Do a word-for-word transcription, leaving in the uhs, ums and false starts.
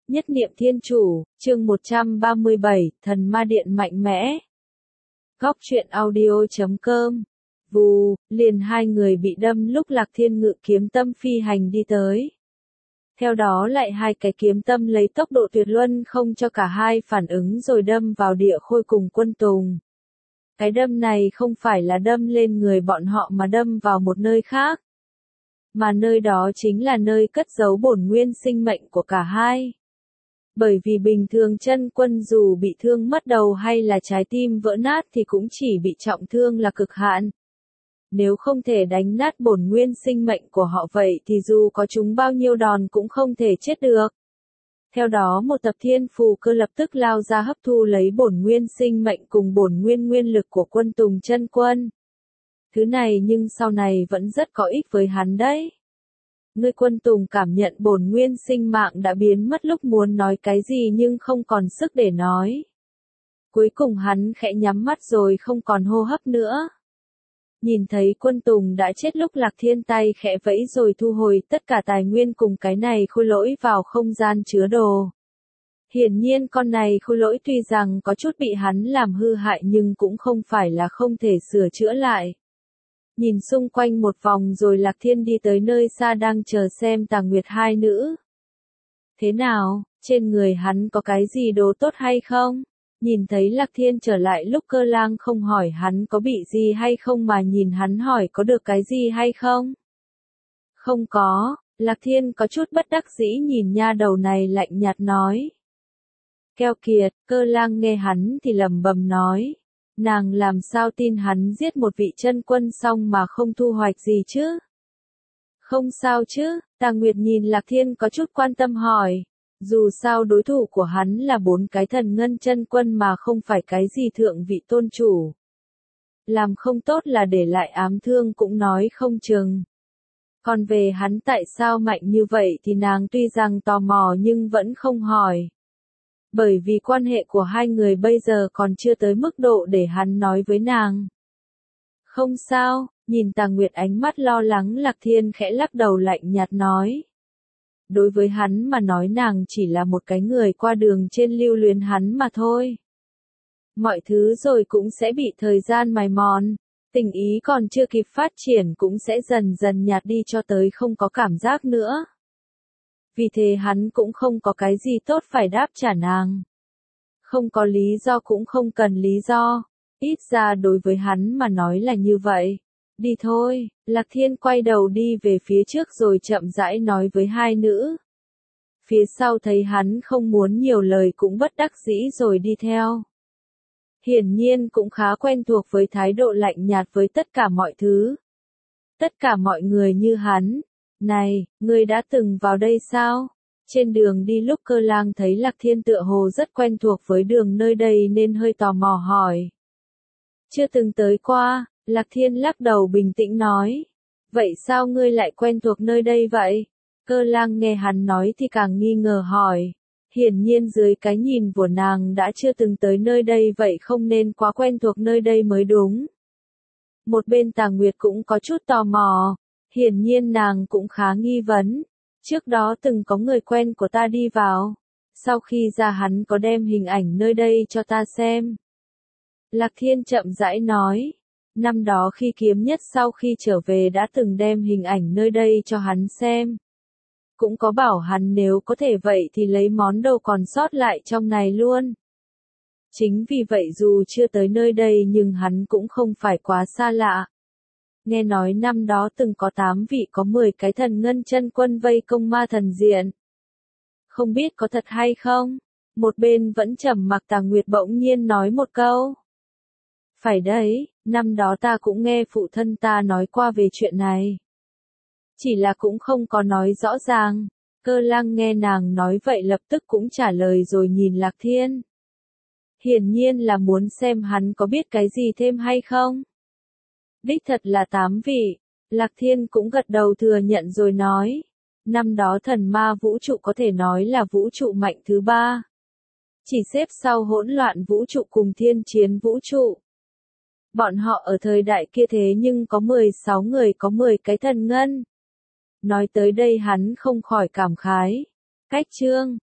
Nhất niệm thiên chủ, chương một trăm ba mươi bảy, thần ma điện mạnh mẽ. Góc truyện audio chấm com. Vù, liền hai người bị đâm lúc Lạc Thiên ngự kiếm tâm phi hành đi tới. Theo đó lại hai cái kiếm tâm lấy tốc độ tuyệt luân không cho cả hai phản ứng rồi đâm vào Địa Khôi cùng Quân Tùng. Cái đâm này không phải là đâm lên người bọn họ mà đâm vào một nơi khác. Mà nơi đó chính là nơi cất giấu bổn nguyên sinh mệnh của cả hai. Bởi vì bình thường chân quân dù bị thương mất đầu hay là trái tim vỡ nát thì cũng chỉ bị trọng thương là cực hạn. Nếu không thể đánh nát bổn nguyên sinh mệnh của họ vậy thì dù có chúng bao nhiêu đòn cũng không thể chết được. Theo đó một tập thiên phù cơ lập tức lao ra hấp thu lấy bổn nguyên sinh mệnh cùng bổn nguyên nguyên lực của Quân Tùng chân quân. Thứ này nhưng sau này vẫn rất có ích với hắn đấy. Ngươi Quân Tùng cảm nhận bổn nguyên sinh mạng đã biến mất lúc muốn nói cái gì nhưng không còn sức để nói. Cuối cùng hắn khẽ nhắm mắt rồi không còn hô hấp nữa. Nhìn thấy Quân Tùng đã chết lúc Lạc Thiên tay khẽ vẫy rồi thu hồi tất cả tài nguyên cùng cái này khôi lỗi vào không gian chứa đồ. Hiển nhiên con này khôi lỗi tuy rằng có chút bị hắn làm hư hại nhưng cũng không phải là không thể sửa chữa lại. Nhìn xung quanh một vòng rồi Lạc Thiên đi tới nơi xa đang chờ xem Tà Nguyệt hai nữ. Thế nào, trên người hắn có cái gì đồ tốt hay không? Nhìn thấy Lạc Thiên trở lại lúc Cơ Lang không hỏi hắn có bị gì hay không mà nhìn hắn hỏi có được cái gì hay không? Không có, Lạc Thiên có chút bất đắc dĩ nhìn nha đầu này lạnh nhạt nói. Keo kiệt, Cơ Lang nghe hắn thì lẩm bẩm nói. Nàng làm sao tin hắn giết một vị chân quân xong mà không thu hoạch gì chứ? Không sao chứ, Tà Nguyệt nhìn Lạc Thiên có chút quan tâm hỏi. Dù sao đối thủ của hắn là bốn cái thần ngân chân quân mà không phải cái gì thượng vị tôn chủ. Làm không tốt là để lại ám thương cũng nói không chừng. Còn về hắn tại sao mạnh như vậy thì nàng tuy rằng tò mò nhưng vẫn không hỏi. Bởi vì quan hệ của hai người bây giờ còn chưa tới mức độ để hắn nói với nàng. Không sao, nhìn Tà Nguyệt ánh mắt lo lắng Lạc Thiên khẽ lắc đầu lạnh nhạt nói. Đối với hắn mà nói nàng chỉ là một cái người qua đường trên lưu luyến hắn mà thôi. Mọi thứ rồi cũng sẽ bị thời gian mài mòn, tình ý còn chưa kịp phát triển cũng sẽ dần dần nhạt đi cho tới không có cảm giác nữa. Vì thế hắn cũng không có cái gì tốt phải đáp trả nàng. Không có lý do cũng không cần lý do, ít ra đối với hắn mà nói là như vậy. Đi thôi, Lạc Thiên quay đầu đi về phía trước rồi chậm rãi nói với hai nữ. Phía sau thấy hắn không muốn nhiều lời cũng bất đắc dĩ rồi đi theo. Hiển nhiên cũng khá quen thuộc với thái độ lạnh nhạt với tất cả mọi thứ. Tất cả mọi người như hắn. Này, ngươi đã từng vào đây sao? Trên đường đi lúc Cơ Lang thấy Lạc Thiên tựa hồ rất quen thuộc với đường nơi đây nên hơi tò mò hỏi. Chưa từng tới qua, Lạc Thiên lắc đầu bình tĩnh nói. Vậy sao ngươi lại quen thuộc nơi đây vậy? Cơ Lang nghe hắn nói thì càng nghi ngờ hỏi. Hiển nhiên dưới cái nhìn của nàng đã chưa từng tới nơi đây vậy không nên quá quen thuộc nơi đây mới đúng. Một bên Tà Nguyệt cũng có chút tò mò. Hiển nhiên nàng cũng khá nghi vấn. Trước đó từng có người quen của ta đi vào. Sau khi ra hắn có đem hình ảnh nơi đây cho ta xem. Lạc Thiên chậm rãi nói. Năm đó khi kiếm nhất sau khi trở về đã từng đem hình ảnh nơi đây cho hắn xem. Cũng có bảo hắn nếu có thể vậy thì lấy món đồ còn sót lại trong này luôn. Chính vì vậy dù chưa tới nơi đây nhưng hắn cũng không phải quá xa lạ. Nghe nói năm đó từng có tám vị có mười cái thần ngân chân quân vây công ma thần diện. Không biết có thật hay không? Một bên vẫn trầm mặc Tà Nguyệt bỗng nhiên nói một câu. Phải đấy, năm đó ta cũng nghe phụ thân ta nói qua về chuyện này. Chỉ là cũng không có nói rõ ràng. Cơ Lang nghe nàng nói vậy lập tức cũng trả lời rồi nhìn Lạc Thiên. Hiển nhiên là muốn xem hắn có biết cái gì thêm hay không. Đích thật là tám vị. Lạc Thiên cũng gật đầu thừa nhận rồi nói. Năm đó thần ma vũ trụ có thể nói là vũ trụ mạnh thứ ba. Chỉ xếp sau hỗn loạn vũ trụ cùng thiên chiến vũ trụ. Bọn họ ở thời đại kia thế nhưng có mười sáu người có mười cái thần ngân. Nói tới đây hắn không khỏi cảm khái. Cách chương,